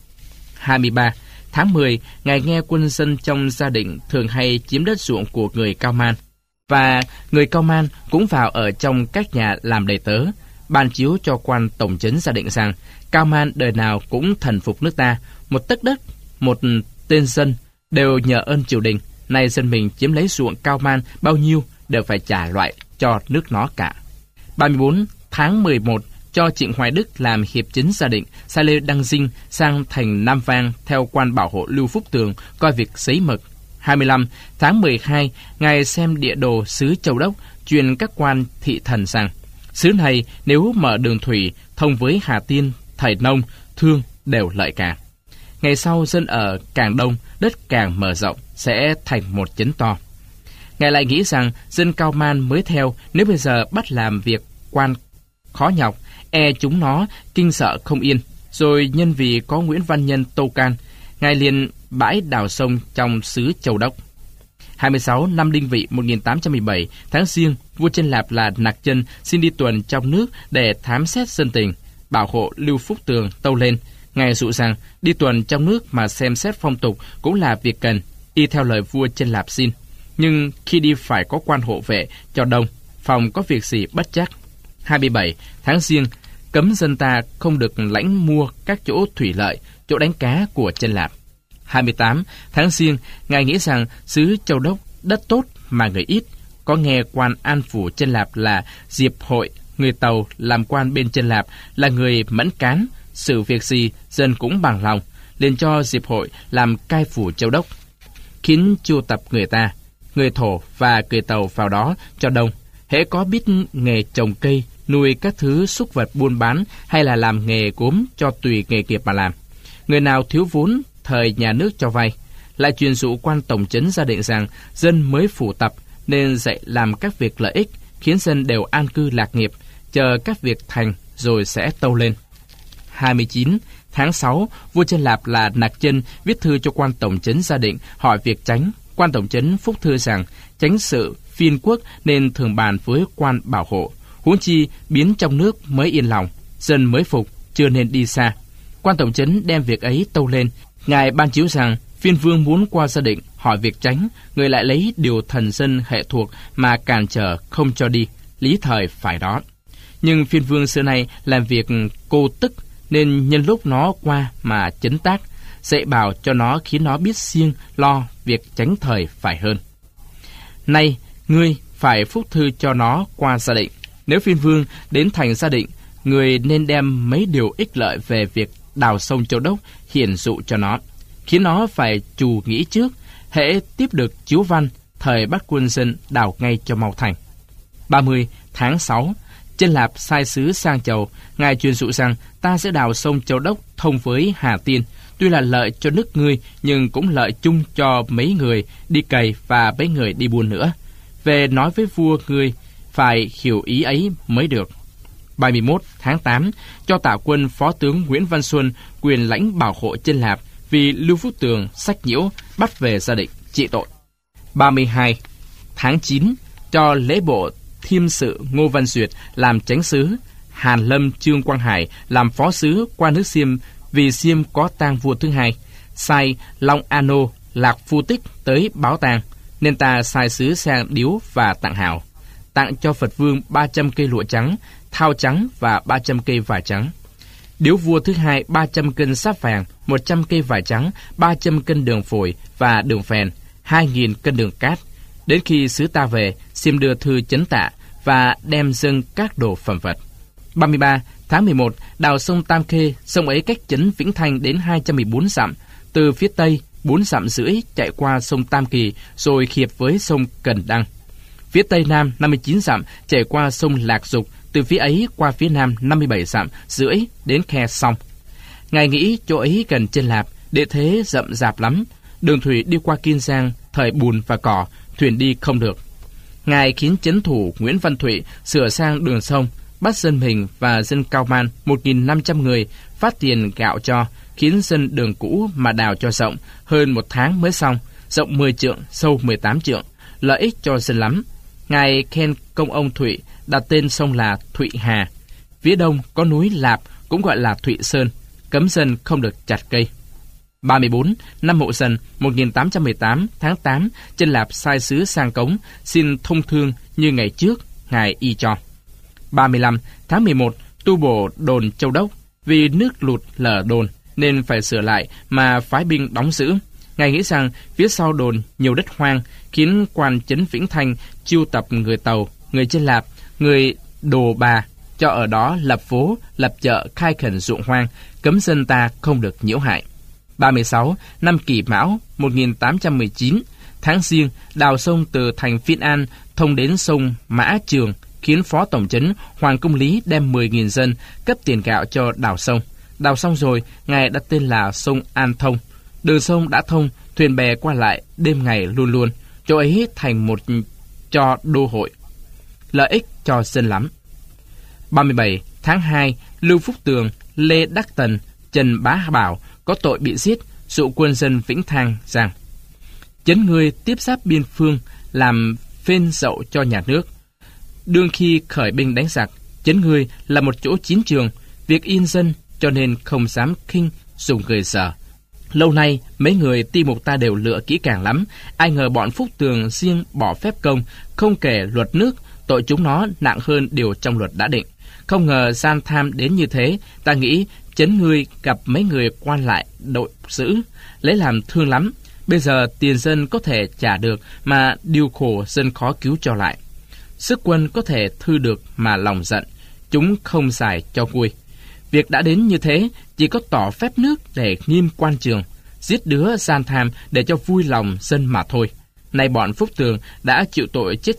23. Tháng 10, Ngài nghe quân dân trong Gia Định thường hay chiếm đất ruộng của người Cao Man, và người Cao Man cũng vào ở trong các nhà làm đầy tớ, ban chiếu cho quan tổng trấn Gia Định rằng Cao Man đời nào cũng thần phục nước ta, một tấc đất, một tên dân đều nhờ ơn triều đình. Nay dân mình chiếm lấy ruộng Cao Man bao nhiêu đều phải trả loại cho nước nó cả. 34. Tháng 11, cho Trịnh Hoài Đức làm hiệp chính Gia Định, sai Lê Đăng Dinh sang thành Nam Vang theo quan bảo hộ Lưu Phúc Tường coi việc sấy mực. 25. Tháng 12, Ngài xem địa đồ xứ Châu Đốc, truyền các quan thị thần rằng xứ này nếu mở đường thủy thông với Hà Tiên, Thầy Nông, Thương đều lợi cả. Ngày sau dân ở càng đông, đất càng mở rộng, sẽ thành một trấn to. Ngài lại nghĩ rằng dân Cao Man mới theo, nếu bây giờ bắt làm việc quan khó nhọc, chúng nó kinh sợ không yên. Rồi nhân vì có Nguyễn Văn Nhân tâu can, Ngài liền bãi đào sông trong xứ Châu Đốc. 26. Năm Đinh Vị 1817, tháng Giêng, vua Chân Lạp là Nặc Chân xin đi tuần trong nước để thám xét dân tình. Bảo hộ Lưu Phúc Tường tâu lên. Ngài dụ rằng đi tuần trong nước mà xem xét phong tục cũng là việc cần, y theo lời vua Chân Lạp xin. Nhưng khi đi phải có quan hộ vệ cho đông, phòng có việc gì bất chắc. 27. Tháng Giêng, cấm dân ta không được lãnh mua các chỗ thủy lợi, chỗ đánh cá của Chân Lạp. 28. Tháng Giêng, Ngài nghĩ rằng xứ Châu Đốc đất tốt mà người ít, có nghe quan an phủ Chân Lạp là Diệp Hội, người Tàu làm quan bên Chân Lạp là người mẫn cán, sự việc gì dân cũng bằng lòng, liền cho Diệp Hội làm cai phủ Châu Đốc, khiến chiêu tập người ta, người Thổ và người Tàu vào đó cho đông. hễ có biết nghề trồng cây, nuôi các thứ súc vật buôn bán hay là làm nghề gốm cho tùy nghề nghiệp mà làm. Người nào thiếu vốn, thời nhà nước cho vay. Lại truyền dụ quan tổng trấn ra định rằng dân mới phủ tập nên dạy làm các việc lợi ích, khiến dân đều an cư lạc nghiệp, chờ các việc thành rồi sẽ tâu lên. 29 tháng 6, vua Chân Lạp là Nạc Chân viết thư cho quan tổng trấn Gia Định hỏi việc chánh. Quan tổng trấn phúc thư rằng chánh sự phiên quốc nên thường bàn với quan bảo hộ, huống chi biến trong nước mới yên lòng, dân mới phục, chưa nên đi xa. Quan tổng trấn đem việc ấy tâu lên. Ngài ban chiếu rằng phiên vương muốn qua Gia Định hỏi việc chánh, người lại lấy điều thần dân hệ thuộc mà cản trở không cho đi, lý thời phải đó. Nhưng phiên vương xưa nay làm việc cô tức, nên nhân lúc nó qua mà chấn tác, dạy bảo cho nó khiến nó biết siêng lo việc tránh thời phải hơn. Nay, ngươi phải phúc thư cho nó qua Gia Định. Nếu phiên vương đến thành Gia Định, người nên đem mấy điều ích lợi về việc đào sông Châu Đốc hiển dụ cho nó, khiến nó phải trù nghĩ trước, hễ tiếp được chiếu văn, thời bắt quân dân đào ngay cho mau thành. 30 tháng 6, Chân Lạp sai sứ sang Chầu. Ngài truyền dụ rằng ta sẽ đào sông Châu Đốc thông với Hà Tiên, tuy là lợi cho nước ngươi nhưng cũng lợi chung cho mấy người đi cày và mấy người đi buôn nữa. Về nói với vua ngươi phải hiểu ý ấy mới được. 31 tháng 8, cho Tả Quân Phó tướng Nguyễn Văn Xuân quyền lãnh bảo hộ Chân Lạp vì Lưu Phúc Tường sách nhiễu, bắt về Gia Định trị tội. 32 tháng 9, cho lễ bộ Thiêm sự Ngô Văn Duyệt làm chánh sứ, Hàn Lâm Trương Quang Hải làm phó sứ qua nước Xiêm vì Xiêm có tang vua thứ hai, sai Long Ano Lạc Phu Tích tới báo tang, nên ta sai sứ sang điếu và tặng hào, tặng cho Phật vương 300 cây lụa trắng, thao trắng và 300 cây vải trắng. Điếu vua thứ hai 300 cân sáp vàng, 100 cây vải trắng, 300 cân đường phổi và đường phèn, 2.000 cân đường cát. Đến khi sứ ta về, Xiêm đưa thư chấn tạ và đem dâng các đồ phẩm vật. 33 tháng 11, đào sông Tam Khê, sông ấy cách trấn Vĩnh Thanh đến 214 dặm, từ phía tây 4 dặm rưỡi chạy qua sông Tam Kỳ rồi khiệp với sông Cần Đăng. Phía tây nam 59 dặm chạy qua sông Lạc Dục, từ phía ấy qua phía nam 57 dặm rưỡi đến khe Song. Ngài nghĩ chỗ ấy gần Chân Lạp, địa thế rậm rạp lắm, đường thủy đi qua Kiên Giang thời bùn và cỏ, thuyền đi không được. Ngài khiến trấn thủ Nguyễn Văn Thụy sửa sang đường sông, bắt dân mình và dân Cao Man 1.500 người, phát tiền gạo cho, khiến dân đường cũ mà đào cho rộng, hơn 1 tháng mới xong, rộng 10 trượng, sâu 18 trượng, lợi ích cho dân lắm. Ngài khen công ông Thụy, đặt tên sông là Thụy Hà. Phía đông có núi Lạp, cũng gọi là Thụy Sơn, cấm dân không được chặt cây. 34 năm Mậu Dần 1818 tháng 8, Chân Lạp sai sứ sang Cống xin thông thương như ngày trước, ngài y cho. 35 tháng 11, tu bổ đồn Châu Đốc, vì nước lụt lở đồn nên phải sửa lại mà phái binh đóng giữ. Ngài nghĩ rằng phía sau đồn nhiều đất hoang, khiến quan trấn Vĩnh Thanh chiêu tập người Tàu, người Chân Lạp, người Đồ Bà cho ở đó lập phố, lập chợ, khai khẩn ruộng hoang, cấm dân ta không được nhiễu hại. 36 năm Kỷ Mão 1819 tháng Giêng, đào sông từ thành Phiên An thông đến sông Mã Trường, khiến phó tổng trấn Hoàng Công Lý đem 10.000 dân cấp tiền gạo cho đào sông. Đào xong rồi, ngài đặt tên là sông An Thông. Đường sông đã thông, thuyền bè qua lại đêm ngày luôn luôn, chỗ ấy thành một cho đô hội, lợi ích cho dân lắm. 37 tháng 2, Lưu Phúc Tường, Lê Đắc Tần, Trần Bá Bảo có tội bị giết, dụ quân dân Vĩnh Thang rằng: chấn ngươi tiếp giáp biên phương, làm phên dậu cho nhà nước. Đương khi khởi binh đánh giặc, chấn ngươi là một chỗ chiến trường, việc yên dân, cho nên không dám khinh dùng người dở. Lâu nay mấy người ti mục ta đều lựa kỹ càng lắm, ai ngờ bọn Phúc Tường riêng bỏ phép công, không kể luật nước, tội chúng nó nặng hơn điều trong luật đã định. Không ngờ gian tham đến như thế, ta nghĩ chấn ngươi gặp mấy người quan lại đội giữ, lấy làm thương lắm. Bây giờ tiền dân có thể trả được, mà điều khổ dân khó cứu cho lại. Sức quân có thể thư được mà lòng giận, chúng không giải cho vui. Việc đã đến như thế, chỉ có tỏ phép nước để nghiêm quan trường, giết đứa gian tham để cho vui lòng dân mà thôi. Nay bọn Phúc Tường đã chịu tội chết chém,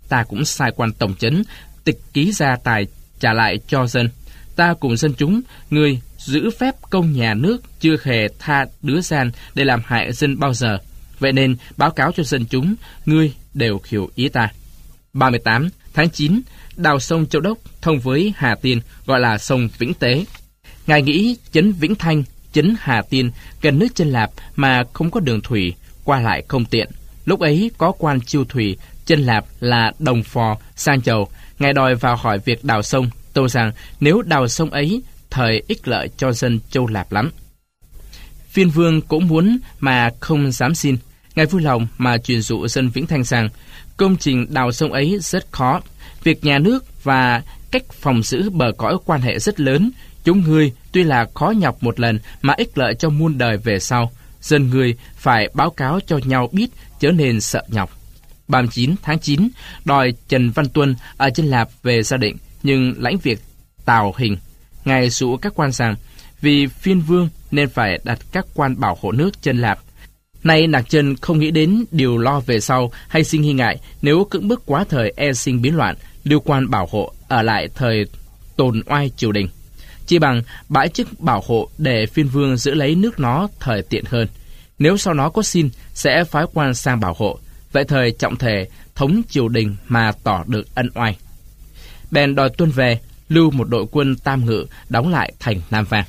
ta cũng sai quan tổng trấn tịch ký gia tài trả lại cho dân. Ta cùng dân chúng, ngươi giữ phép công nhà nước chưa hề tha đứa gian để làm hại dân bao giờ. Vậy nên báo cáo cho dân chúng, ngươi đều hiểu ý ta. 38 tháng 9, đào sông Châu Đốc thông với Hà Tiên, gọi là sông Vĩnh Tế. Ngài nghĩ trấn Vĩnh Thanh, trấn Hà Tiên gần nước Chân Lạp mà không có đường thủy, qua lại không tiện. Lúc ấy có quan chiêu thủy Chân Lạp là đồng phò sang chầu. Ngài đòi vào hỏi việc đào sông, tâu rằng nếu đào sông ấy, thời ích lợi cho dân Châu Lạp lắm. Phiên vương cũng muốn mà không dám xin. Ngài vui lòng mà truyền dụ dân Vĩnh Thanh rằng công trình đào sông ấy rất khó. Việc nhà nước và cách phòng giữ bờ cõi quan hệ rất lớn. Chúng ngươi tuy là khó nhọc một lần mà ích lợi cho muôn đời về sau. Dân ngươi phải báo cáo cho nhau biết, chớ nên sợ nhọc. 39 tháng 9, đòi Trần Văn Tuân ở Chân Lạp về gia định, nhưng lãnh việc Tào Hình. Ngài dụ các quan rằng vì phiên vương nên phải đặt các quan bảo hộ nước Chân Lạp. Nay Nạc Chân không nghĩ đến điều lo về sau hay sinh nghi ngại, nếu cưỡng bức quá thời e sinh biến loạn, lưu quan bảo hộ ở lại thời tồn oai triều đình. Chỉ bằng bãi chức bảo hộ để phiên vương giữ lấy nước nó thời tiện hơn. Nếu sau nó có xin, sẽ phái quan sang bảo hộ. Vậy thời trọng thể thống triều đình mà tỏ được ân oai. Bèn đòi Tuân về, lưu một đội quân Tam Ngự đóng lại thành Nam Vang.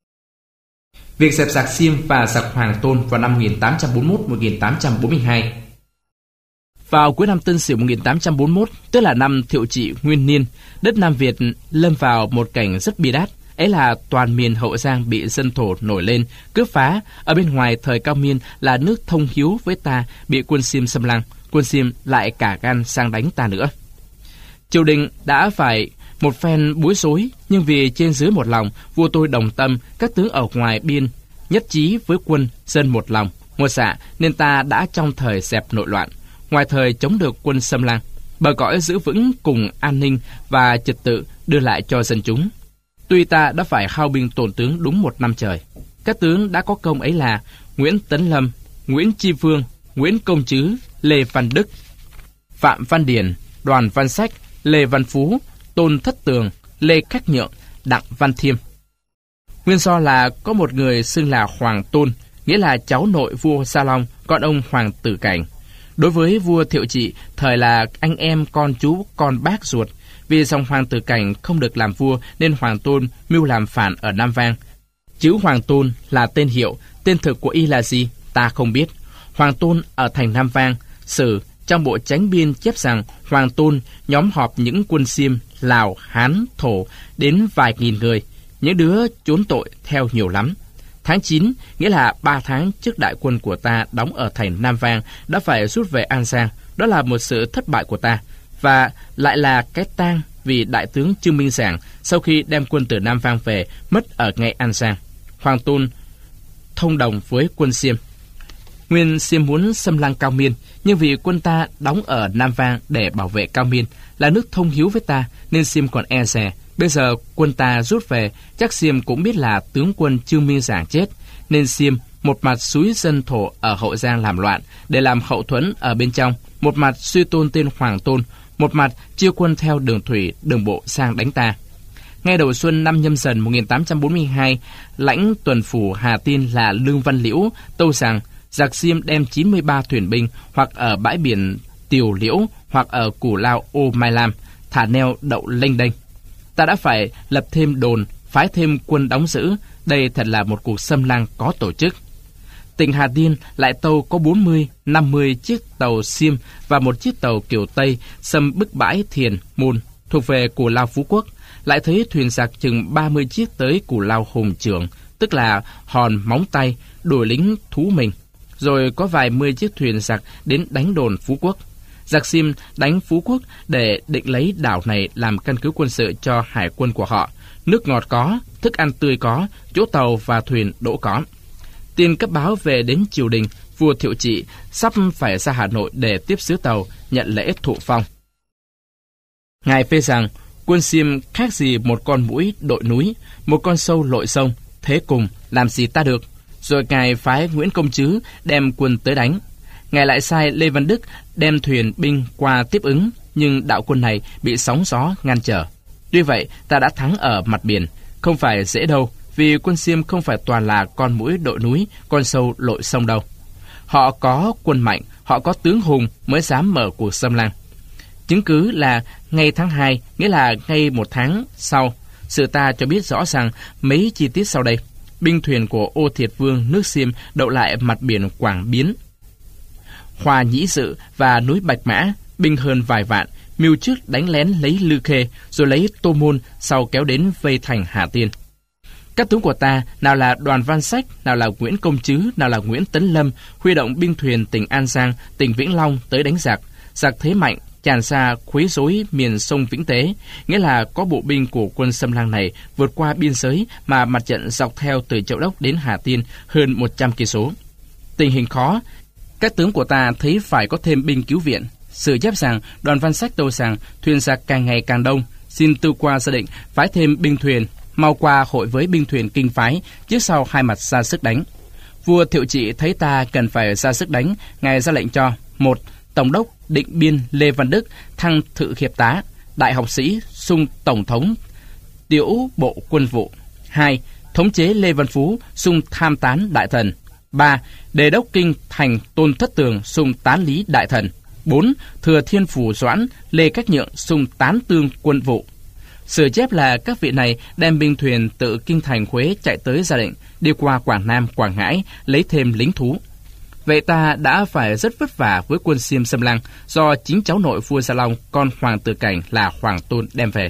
Việc dẹp giặc Xiêm và giặc Hoàng Tôn vào năm 1841-1842. Vào cuối năm Tân Sửu 1841, tức là năm Thiệu Trị Nguyên Niên, đất Nam Việt lâm vào một cảnh rất bi đát. Ấy là toàn miền Hậu Giang bị dân thổ nổi lên, cướp phá. Ở bên ngoài thời Cao Miên là nước thông hiếu với ta, bị quân Xiêm xâm lăng. Quân Xiêm lại cả gan sang đánh ta nữa. Triều đình đã phải một phen bối rối, nhưng vì trên dưới một lòng, vua tôi đồng tâm, các tướng ở ngoài biên nhất trí với quân dân một lòng, một dạ, nên ta đã trong thời dẹp nội loạn, ngoài thời chống được quân xâm lăng, bờ cõi giữ vững cùng an ninh và trật tự đưa lại cho dân chúng. Tuy ta đã phải hao binh tổn tướng đúng một năm trời. Các tướng đã có công ấy là Nguyễn Tấn Lâm, Nguyễn Chi Vương, Nguyễn Công Trứ, Lê Văn Đức, Phạm Văn Điển, Đoàn Văn Sách, Lê Văn Phú, Tôn Thất Tường, Lê Khắc Nhượng, Đặng Văn Thiêm. Nguyên do là có một người xưng là Hoàng Tôn, nghĩa là cháu nội vua Sa Long, con ông Hoàng Tử Cảnh. Đối với vua Thiệu Trị, thời là anh em con chú con bác ruột. Vì dòng Hoàng Tử Cảnh không được làm vua nên Hoàng Tôn mưu làm phản ở Nam Vang. Chữ Hoàng Tôn là tên hiệu, tên thực của y là gì ta không biết. Hoàng Tôn ở thành Nam Vang. Sử trong bộ Chánh Biên chép rằng Hoàng Tôn nhóm họp những quân Xiêm, Lào, Hán, Thổ đến vài nghìn người. Những đứa trốn tội theo nhiều lắm. Tháng 9, nghĩa là 3 tháng trước đại quân của ta đóng ở thành Nam Vang đã phải rút về An Giang. Đó là một sự thất bại của ta. Và lại là cái tang vì đại tướng Trương Minh Giảng sau khi đem quân từ Nam Vang về mất ở ngay An Giang. Hoàng Tôn thông đồng với quân Xiêm. Nguyên Xiêm muốn xâm lăng Cao Miên, nhưng vì quân ta đóng ở Nam Vang để bảo vệ Cao Miên, là nước thông hiếu với ta, nên Xiêm còn e dè. Bây giờ quân ta rút về, chắc Xiêm cũng biết là tướng quân Trương Minh Giảng chết, nên Xiêm một mặt xúi dân thổ ở Hậu Giang làm loạn để làm hậu thuẫn ở bên trong, một mặt suy tôn tên Hoàng Tôn, một mặt chia quân theo đường thủy, đường bộ sang đánh ta. Ngay đầu xuân năm Nhâm Dần 1842, lãnh tuần phủ Hà Tiên là Lương Văn Liễu tâu rằng giặc Xiêm đem 93 thuyền binh hoặc ở bãi biển Tiều Liễu hoặc ở Củ Lao Ô Mai Lam thả neo đậu lênh đênh. Ta đã phải lập thêm đồn, phái thêm quân đóng giữ. Đây thật là một cuộc xâm lăng có tổ chức. Tỉnh Hà Tiên lại tâu có 40-50 chiếc tàu Xiêm và một chiếc tàu Kiều Tây xâm bức bãi Thiền Môn thuộc về Cù Lao Phú Quốc. Lại thấy thuyền giặc chừng 30 chiếc tới Cù Lao Hùng Trưởng, tức là Hòn Móng Tay, đuổi lính thú mình. Rồi có vài 10 chiếc thuyền giặc đến đánh đồn Phú Quốc. Giặc Xiêm đánh Phú Quốc để định lấy đảo này làm căn cứ quân sự cho hải quân của họ. Nước ngọt có, thức ăn tươi có, chỗ tàu và thuyền đỗ có. Tin cấp báo về đến triều đình, vua Thiệu Trị sắp phải ra Hà Nội để tiếp sứ tàu nhận lễ thụ phong. Ngài phê rằng quân Xiêm khác gì một con muỗi đội núi, một con sâu lội sông, thế cùng làm gì ta được. Rồi ngài phái Nguyễn Công Trứ đem quân tới đánh. Ngài lại sai Lê Văn Đức đem thuyền binh qua tiếp ứng. nhưng đạo quân này bị sóng gió ngăn trở. Tuy vậy, ta đã thắng ở mặt biển, không phải dễ đâu, vì quân Xiêm không phải toàn là con muỗi đội núi, con sâu lội sông đâu. Họ có quân mạnh, họ có tướng hùng mới dám mở cuộc xâm lăng. Chứng cứ là ngay tháng 2, nghĩa là ngay một tháng sau, sự ta cho biết rõ ràng mấy chi tiết sau đây. Binh thuyền của Ô Thiệt Vương nước Xiêm đậu lại mặt biển Quảng Biến, Hoa Nhĩ Dự và núi Bạch Mã, binh hơn vài vạn, mưu trước đánh lén lấy Lư Khê, rồi lấy Tô Môn, sau kéo đến vây thành Hà Tiên. Các tướng của ta, nào là Đoàn Văn Sách, nào là Nguyễn Công Trứ, nào là Nguyễn Tấn Lâm, huy động binh thuyền tỉnh An Giang, tỉnh Vĩnh Long tới đánh giặc. Giặc thế mạnh, tràn xa quấy rối miền sông Vĩnh Tế, nghĩa là có bộ binh của quân xâm lăng này vượt qua biên giới mà mặt trận dọc theo từ Châu Đốc đến Hà Tiên hơn 100 cây số. Tình hình khó, các tướng của ta thấy phải có thêm binh cứu viện. Sự chép rằng Đoàn Văn Sách tâu rằng thuyền giặc càng ngày càng đông, xin Tư Qua ra định phái thêm binh thuyền, mau qua hội với binh thuyền kinh phái, trước sau hai mặt ra sức đánh. Vua Thiệu Trị thấy ta cần phải ra sức đánh, ngài ra lệnh cho: 1. Tổng đốc Định Biên Lê Văn Đức thăng thự hiệp tá, đại học sĩ xung tổng thống tiểu bộ quân vụ. 2. Thống chế Lê Văn Phú xung tham tán đại thần. 3. Đề đốc kinh thành Tôn Thất Tường xung tán lý đại thần. 4. Thừa Thiên Phủ Doãn Lê Cách Nhượng xung tán tương quân vụ. Sử chép là các vị này đem binh thuyền từ kinh thành Huế chạy tới Gia Định, đi qua Quảng Nam, Quảng Ngãi, lấy thêm lính thú. Vậy ta đã phải rất vất vả với quân Xiêm xâm lăng, do chính cháu nội vua Gia Long, con Hoàng Tử Cảnh là Hoàng Tôn đem về.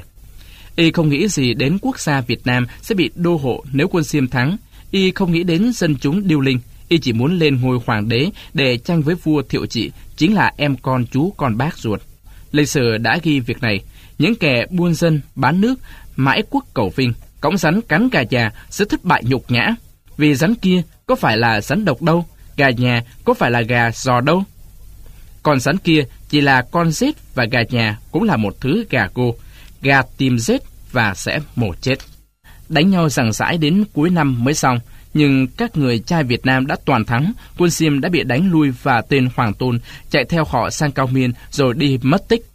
Y không nghĩ gì đến quốc gia Việt Nam sẽ bị đô hộ nếu quân Xiêm thắng. Y không nghĩ đến dân chúng điêu linh. Y chỉ muốn lên ngôi hoàng đế để tranh với vua Thiệu Trị, chính là em con chú con bác ruột. Lịch sử đã ghi việc này. Những kẻ buôn dân, bán nước, mãi quốc cầu vinh, cõng rắn cắn gà già sẽ thất bại nhục nhã. Vì rắn kia có phải là rắn độc đâu, gà nhà có phải là gà giò đâu. Con rắn kia chỉ là con rết, và gà nhà cũng là một thứ gà gô. Gà tìm rết và sẽ mổ chết. Đánh nhau giằng giãi đến cuối năm mới xong, nhưng các người trai Việt Nam đã toàn thắng, quân Xiêm đã bị đánh lui và tên Hoàng Tôn chạy theo họ sang Cao Miên rồi đi mất tích.